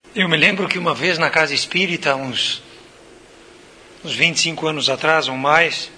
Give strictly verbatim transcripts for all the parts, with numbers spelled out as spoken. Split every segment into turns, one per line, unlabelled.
Eu me lembro que uma vez na casa espírita, uns, uns vinte e cinco anos atrás ou mais,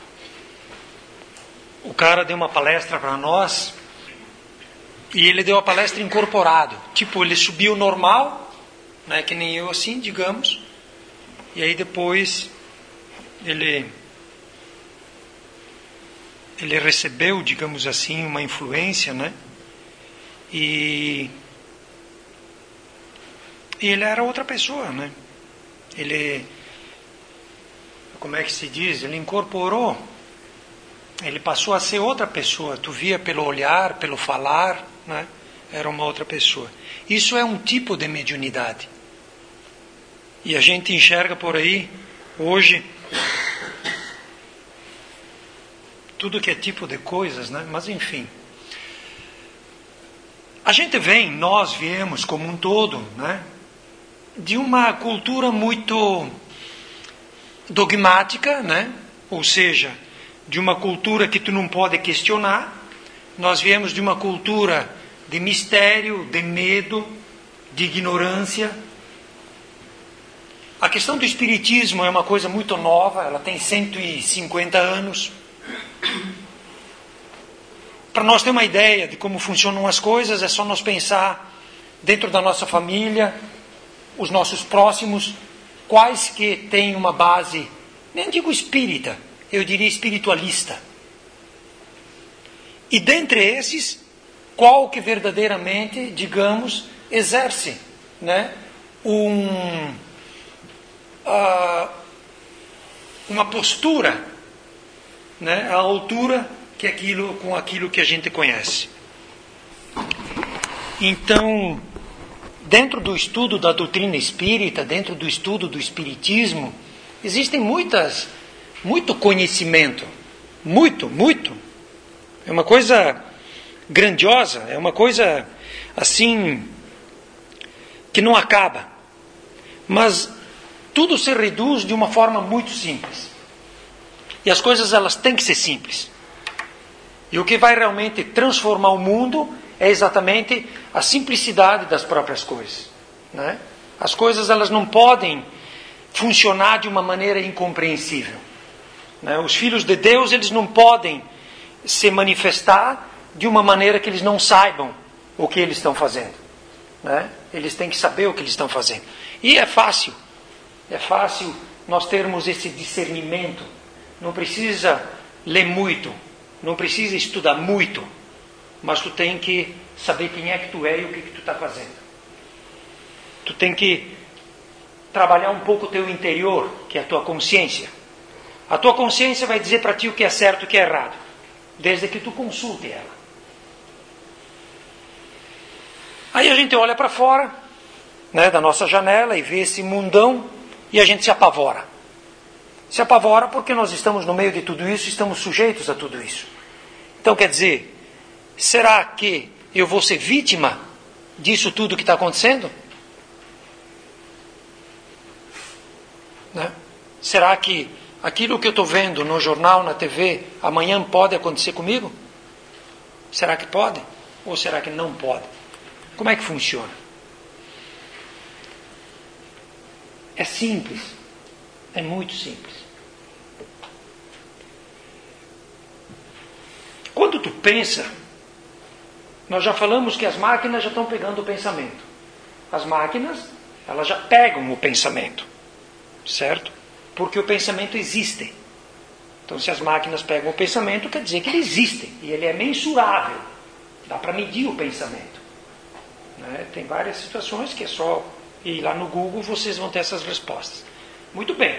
o cara deu uma palestra para nós e ele deu a palestra incorporado. Tipo, ele subiu normal, né, que nem eu assim, digamos, e aí depois ele, ele recebeu, digamos assim, uma influência, né, e... E ele era outra pessoa, né? Ele, como é que se diz? Ele incorporou. Ele passou a ser outra pessoa. Tu via pelo olhar, pelo falar, né? Era uma outra pessoa. Isso é um tipo de mediunidade. E a gente enxerga por aí, hoje, tudo que é tipo de coisas, né? Mas enfim. A gente vem, nós viemos como um todo, né? De uma cultura muito dogmática, né? Ou seja, de uma cultura que tu não pode questionar. Nós viemos de uma cultura de mistério, de medo, de ignorância. A questão do espiritismo é uma coisa muito nova, ela tem cento e cinquenta anos. Para nós ter uma ideia de como funcionam as coisas, é só nós pensar dentro da nossa família, os nossos próximos, quais que têm uma base, nem digo espírita, eu diria espiritualista. E dentre esses, qual que verdadeiramente, digamos, exerce, né, um, uh, uma postura, né, à altura que aquilo, com aquilo que a gente conhece. Então, dentro do estudo da doutrina espírita, dentro do estudo do espiritismo, existem muitas, muito conhecimento, muito, muito. É uma coisa grandiosa, é uma coisa assim que não acaba. Mas tudo se reduz de uma forma muito simples. E as coisas elas têm que ser simples. E o que vai realmente transformar o mundo é exatamente a simplicidade das próprias coisas, né? As coisas elas não podem funcionar de uma maneira incompreensível, né? Os filhos de Deus eles não podem se manifestar de uma maneira que eles não saibam o que eles estão fazendo, né? Eles têm que saber o que eles estão fazendo. E é fácil, é fácil nós termos esse discernimento. Não precisa ler muito, não precisa estudar muito, mas tu tem que saber quem é que tu é e o que, que tu está fazendo. Tu tem que trabalhar um pouco o teu interior, que é a tua consciência. A tua consciência vai dizer para ti o que é certo e o que é errado, desde que tu consulte ela. Aí a gente olha para fora, né, da nossa janela e vê esse mundão e a gente se apavora. Se apavora porque nós estamos no meio de tudo isso, estamos sujeitos a tudo isso. Então quer dizer, será que eu vou ser vítima disso tudo que está acontecendo? Né? Será que aquilo que eu estou vendo no jornal, na T V, amanhã pode acontecer comigo? Será que pode? Ou será que não pode? Como é que funciona? É simples. É muito simples. Quando tu pensa, nós já falamos que as máquinas já estão pegando o pensamento. As máquinas, elas já pegam o pensamento, certo? Porque o pensamento existe. Então, se as máquinas pegam o pensamento, quer dizer que ele existe. E ele é mensurável. Dá para medir o pensamento. Né? Tem várias situações que é só ir lá no Google, vocês vão ter essas respostas. Muito bem.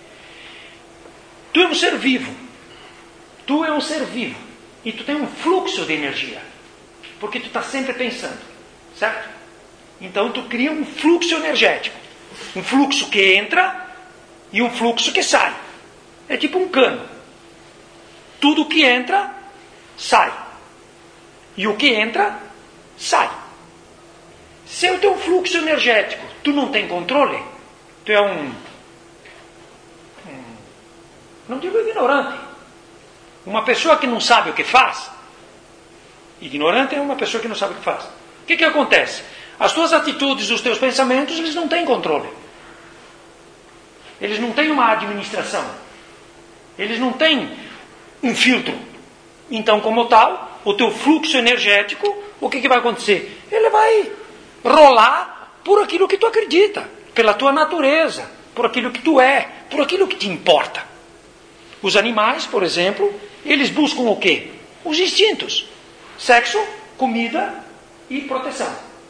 Tu é um ser vivo. Tu é um ser vivo. E tu tem um fluxo de energia. Porque tu está sempre pensando. Certo? Então tu cria um fluxo energético. Um fluxo que entra e um fluxo que sai. É tipo um cano. Tudo que entra, sai. E o que entra, sai. Se o teu fluxo energético tu não tem controle, tu é um, um não digo ignorante, uma pessoa que não sabe o que faz. Ignorante é uma pessoa que não sabe o que faz. O que que acontece? As tuas atitudes, os teus pensamentos, eles não têm controle. Eles não têm uma administração. Eles não têm um filtro. Então, como tal, o teu fluxo energético, o que, que vai acontecer? Ele vai rolar por aquilo que tu acredita, pela tua natureza, por aquilo que tu é, por aquilo que te importa. Os animais, por exemplo, eles buscam o quê? Os instintos. Sexo, comida e proteção.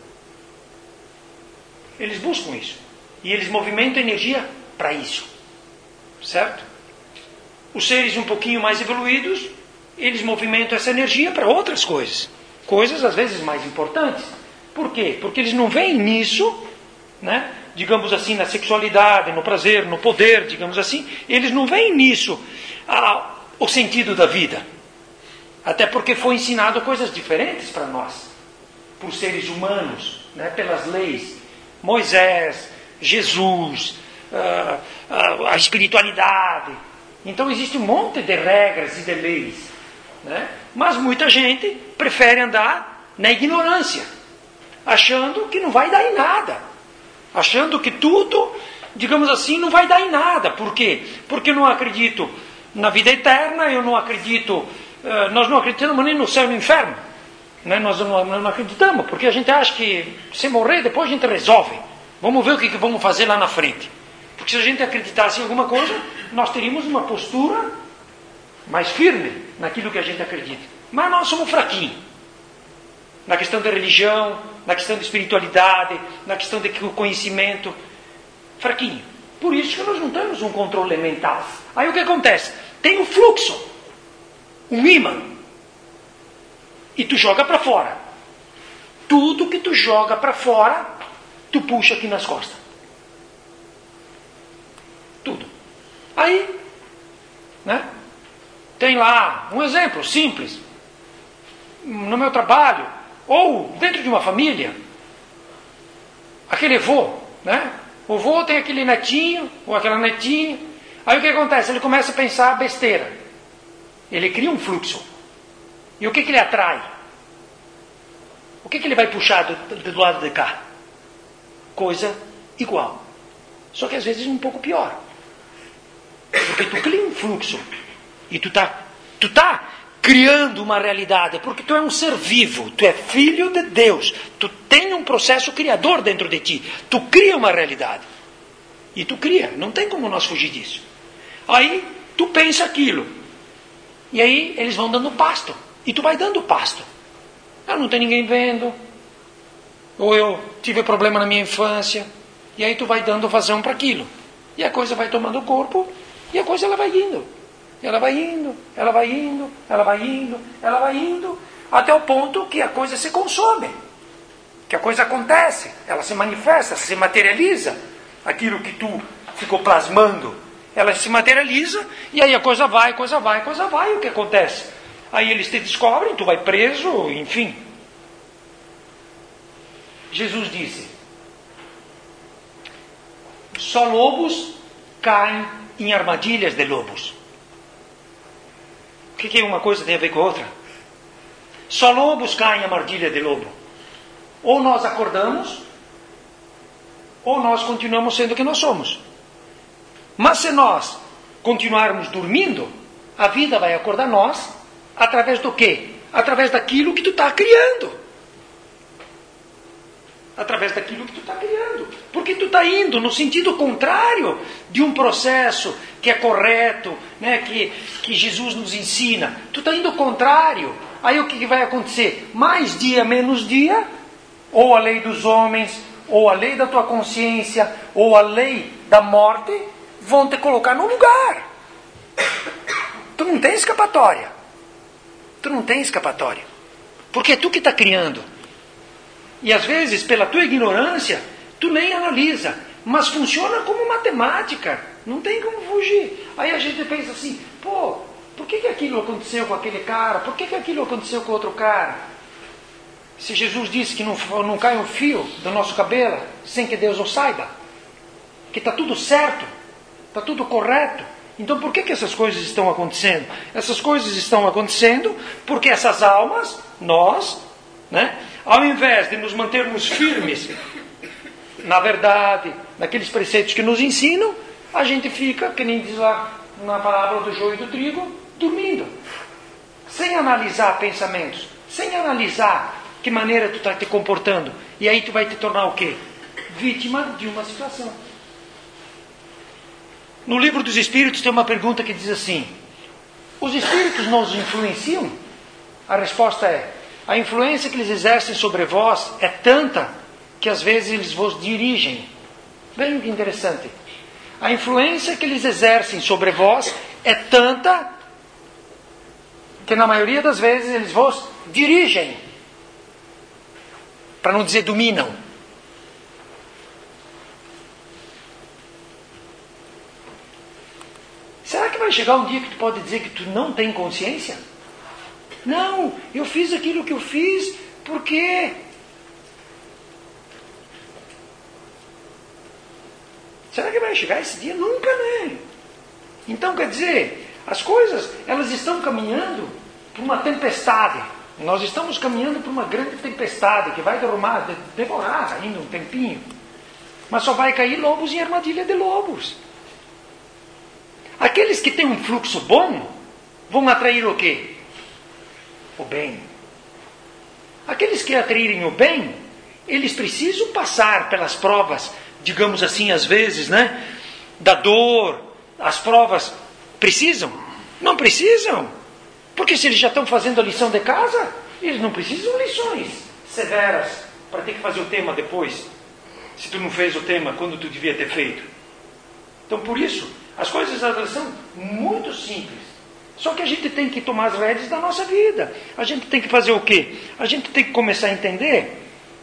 Eles buscam isso. E eles movimentam energia para isso. Certo? Os seres um pouquinho mais evoluídos, eles movimentam essa energia para outras coisas. Coisas, às vezes, mais importantes. Por quê? Porque eles não veem nisso, né? Digamos assim, na sexualidade, no prazer, no poder, digamos assim. Eles não veem nisso ah, o sentido da vida. Até porque foi ensinado coisas diferentes para nós. Por seres humanos, né? Pelas leis. Moisés, Jesus, ah, ah, a espiritualidade. Então existe um monte de regras e de leis. Né? Mas muita gente prefere andar na ignorância, achando que não vai dar em nada, achando que tudo, digamos assim, não vai dar em nada. Por quê? Porque eu não acredito na vida eterna, eu não acredito, uh, nós não acreditamos nem no céu e no inferno, né? Nós não, não acreditamos, porque a gente acha que se morrer depois a gente resolve, vamos ver o que, que vamos fazer lá na frente. Porque se a gente acreditasse em alguma coisa, nós teríamos uma postura mais firme naquilo que a gente acredita. Mas nós somos fraquinhos. Na questão da religião, na questão da espiritualidade, na questão do conhecimento. Fraquinho. Por isso que nós não temos um controle mental. Aí o que acontece? Tem um fluxo. Um imã. E tu joga para fora. Tudo que tu joga para fora, tu puxa aqui nas costas. Tudo. Aí, né? Tem lá um exemplo simples. No meu trabalho, ou dentro de uma família, aquele vô, né? O vô tem aquele netinho, ou aquela netinha. Aí o que acontece? Ele começa a pensar besteira. Ele cria um fluxo. E o que, que ele atrai? O que, que ele vai puxar do, do lado de cá? Coisa igual. Só que às vezes um pouco pior. Porque tu cria um fluxo. E tu tá, tu tá criando uma realidade. Porque tu é um ser vivo. Tu é filho de Deus. Tu tem um processo criador dentro de ti. Tu cria uma realidade. E tu cria. Não tem como nós fugir disso. Aí tu pensa aquilo. E aí eles vão dando pasto. E tu vai dando pasto. Ah, não tem ninguém vendo. Ou eu tive problema na minha infância. E aí tu vai dando vazão para aquilo. E a coisa vai tomando corpo. E a coisa ela vai indo. Ela vai indo, ela vai indo, ela vai indo, ela vai indo. Até o ponto que a coisa se consome. Que a coisa acontece. Ela se manifesta, se materializa. Aquilo que tu ficou plasmando. Ela se materializa. E aí a coisa vai, coisa vai, coisa vai. E o que acontece? Aí eles te descobrem, tu vai preso, enfim. Jesus disse: só lobos caem em armadilhas de lobos. O que, que uma coisa tem a ver com a outra? Só lobos caem em armadilha de lobo. Ou nós acordamos, ou nós continuamos sendo o que nós somos. Mas se nós continuarmos dormindo, a vida vai acordar nós através do quê? Através daquilo que tu está criando. Através daquilo que tu está criando. Porque tu está indo no sentido contrário de um processo que é correto, né, que, que Jesus nos ensina. Tu está indo ao contrário. Aí o que, que vai acontecer? Mais dia, menos dia, ou a lei dos homens, ou a lei da tua consciência, ou a lei da morte, vão te colocar no lugar. Tu não tem escapatória. Tu não tem escapatória. Porque é tu que está criando. E às vezes, pela tua ignorância, tu nem analisa. Mas funciona como matemática. Não tem como fugir. Aí a gente pensa assim, pô, por que, que aquilo aconteceu com aquele cara? Por que, que aquilo aconteceu com outro cara? Se Jesus disse que não, não cai um fio do nosso cabelo sem que Deus o saiba. Que está tudo certo. Está tudo correto. Então por que, que essas coisas estão acontecendo? Essas coisas estão acontecendo porque essas almas, nós, né, Ao invés de nos mantermos firmes na verdade, naqueles preceitos que nos ensinam, a gente fica, que nem diz lá na parábola do joio e do trigo, dormindo. Sem analisar pensamentos, sem analisar que maneira tu está te comportando. E aí tu vai te tornar o quê? Vítima de uma situação. No livro dos Espíritos tem uma pergunta que diz assim: os Espíritos nos influenciam? A resposta é: a influência que eles exercem sobre vós é tanta que às vezes eles vos dirigem. Bem que interessante. A influência que eles exercem sobre vós é tanta que na maioria das vezes eles vos dirigem. Para não dizer dominam. Será que vai chegar um dia que tu pode dizer que tu não tem consciência? Não, eu fiz aquilo que eu fiz porque... Será que vai chegar esse dia? Nunca, né? Então, quer dizer, as coisas, elas estão caminhando por uma tempestade. Nós estamos caminhando por uma grande tempestade que vai derrubar, devorar ainda um tempinho. Mas só vai cair lobos em armadilha de lobos. Aqueles que têm um fluxo bom vão atrair o quê? O bem. Aqueles que atraírem o bem, eles precisam passar pelas provas, digamos assim, às vezes, né? Da dor, as provas. Precisam? Não precisam. Porque se eles já estão fazendo a lição de casa, eles não precisam de lições severas para ter que fazer o tema depois. Se tu não fez o tema quando tu devia ter feito. Então, por isso, as coisas elas são muito simples. Só que a gente tem que tomar as rédeas da nossa vida. A gente tem que fazer o quê? A gente tem que começar a entender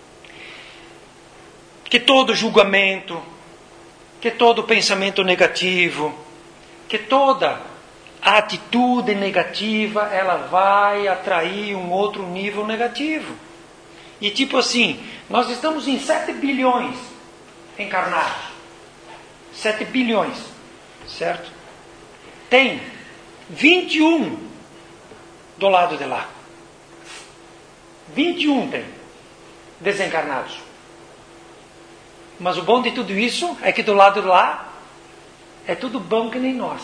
que todo julgamento, que todo pensamento negativo, que toda atitude negativa, ela vai atrair um outro nível negativo. E tipo assim, nós estamos em sete bilhões encarnados. sete bilhões, certo? Tem vinte e um do lado de lá. vinte e um tem desencarnados. Mas o bom de tudo isso é que do lado de lá é tudo bom que nem nós.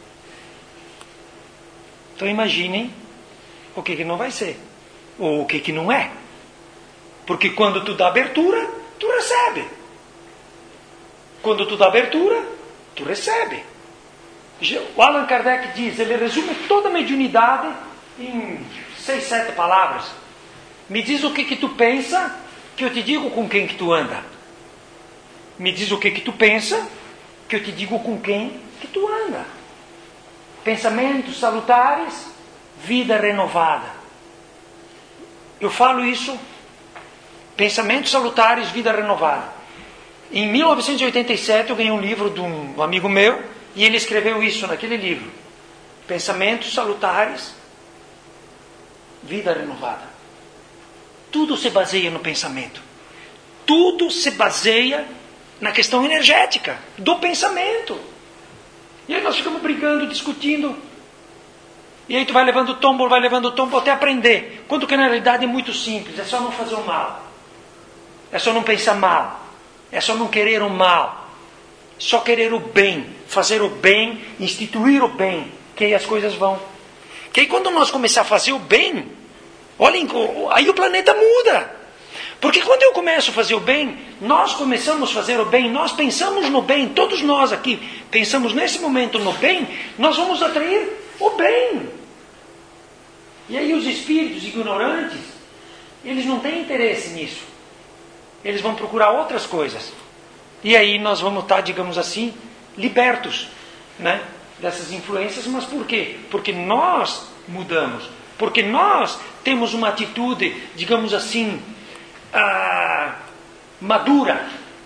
Então imaginem o que, que não vai ser. Ou o que, que não é. Porque quando tu dá abertura, tu recebe. Quando tu dá abertura, tu recebe. O Allan Kardec diz, ele resume toda a mediunidade em seis, sete palavras. Me diz o que, que tu pensa, que eu te digo com quem que tu anda. Me diz o que que tu pensa, que eu te digo com quem que tu anda. Pensamentos salutares, vida renovada. Eu falo isso, pensamentos salutares, vida renovada. Em mil novecentos e oitenta e sete eu ganhei um livro de um amigo meu, e ele escreveu isso naquele livro. Pensamentos salutares, vida renovada. Tudo se baseia no pensamento. Tudo se baseia na questão energética, do pensamento. E aí nós ficamos brigando, discutindo. E aí tu vai levando o tombo, vai levando o tombo até aprender. Quando que na realidade é muito simples, é só não fazer o mal. É só não pensar mal. É só não querer o mal. Só querer o bem, fazer o bem, instituir o bem, que aí as coisas vão. Que aí quando nós começar a fazer o bem, olhem, aí o planeta muda. Porque quando eu começo a fazer o bem, nós começamos a fazer o bem, nós pensamos no bem, todos nós aqui pensamos nesse momento no bem, nós vamos atrair o bem. E aí os espíritos ignorantes, eles não têm interesse nisso. Eles vão procurar outras coisas. E aí nós vamos estar, digamos assim, libertos, né, dessas influências. Mas por quê? Porque nós mudamos. Porque nós temos uma atitude, digamos assim, ah, madura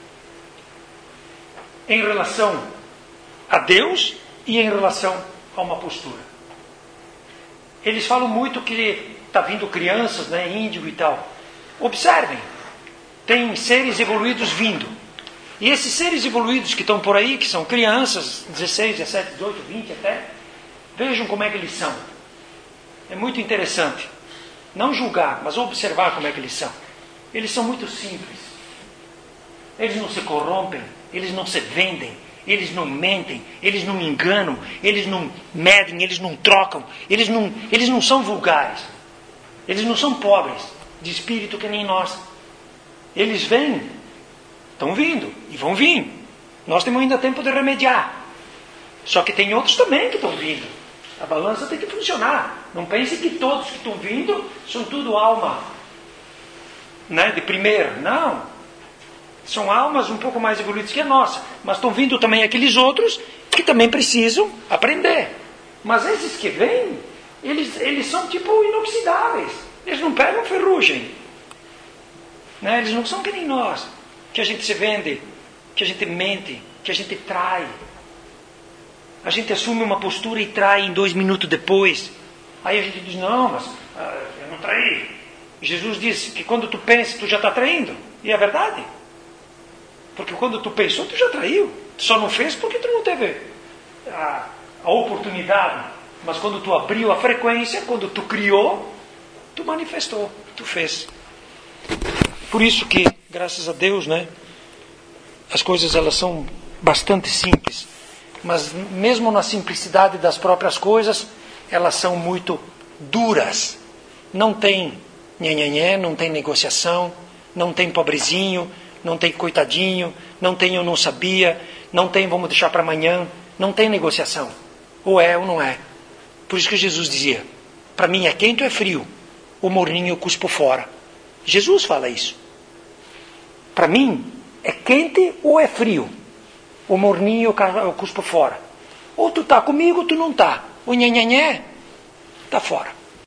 em relação a Deus e em relação a uma postura. Eles falam muito que está vindo crianças, né, índigo e tal. Observem, tem seres evoluídos vindo. E esses seres evoluídos que estão por aí, que são crianças, dezesseis, dezessete, dezoito, vinte até, vejam como é que eles são. É muito interessante. Não julgar, mas observar como é que eles são. eles são muito simples. Eles não se corrompem, eles não se vendem, eles não mentem, eles não enganam, eles não medem, eles não trocam, eles não, eles não são vulgares. Eles não são pobres de espírito que nem nós. Eles vêm, estão vindo e vão vir. Nós temos ainda tempo de remediar. Só que tem outros também que estão vindo. A balança tem que funcionar. Não pense que todos que estão vindo são tudo alma, né, de primeira. Não. São almas um pouco mais evoluídas que a nossa. Mas estão vindo também aqueles outros que também precisam aprender. Mas esses que vêm, eles, eles são tipo inoxidáveis. Eles não pegam ferrugem. Né? Eles não são que nem nós. Que a gente se vende, que a gente mente, que a gente trai. A gente assume uma postura e trai em dois minutos depois. Aí a gente diz, não, mas ah, eu não traí. Jesus disse que quando tu pensa, tu já está traindo. E é verdade. Porque quando tu pensou, tu já traiu. Tu só não fez porque tu não teve a, a oportunidade. Mas quando tu abriu a frequência, quando tu criou, tu manifestou, tu fez. Por isso que, graças a Deus, né, as coisas elas são bastante simples. Mas mesmo na simplicidade das próprias coisas, elas são muito duras. Não tem nhenhenhé, não tem negociação, não tem pobrezinho, não tem coitadinho, não tem eu não sabia, não tem vamos deixar para amanhã, não tem negociação. Ou é ou não é. Por isso que Jesus dizia, para mim é quente ou é frio, o morninho eu cuspo fora. Jesus fala isso. Para mim é quente ou é frio, o morninho eu cuspo fora. Ou tu está comigo ou tu não está. O nhenhenhé está fora.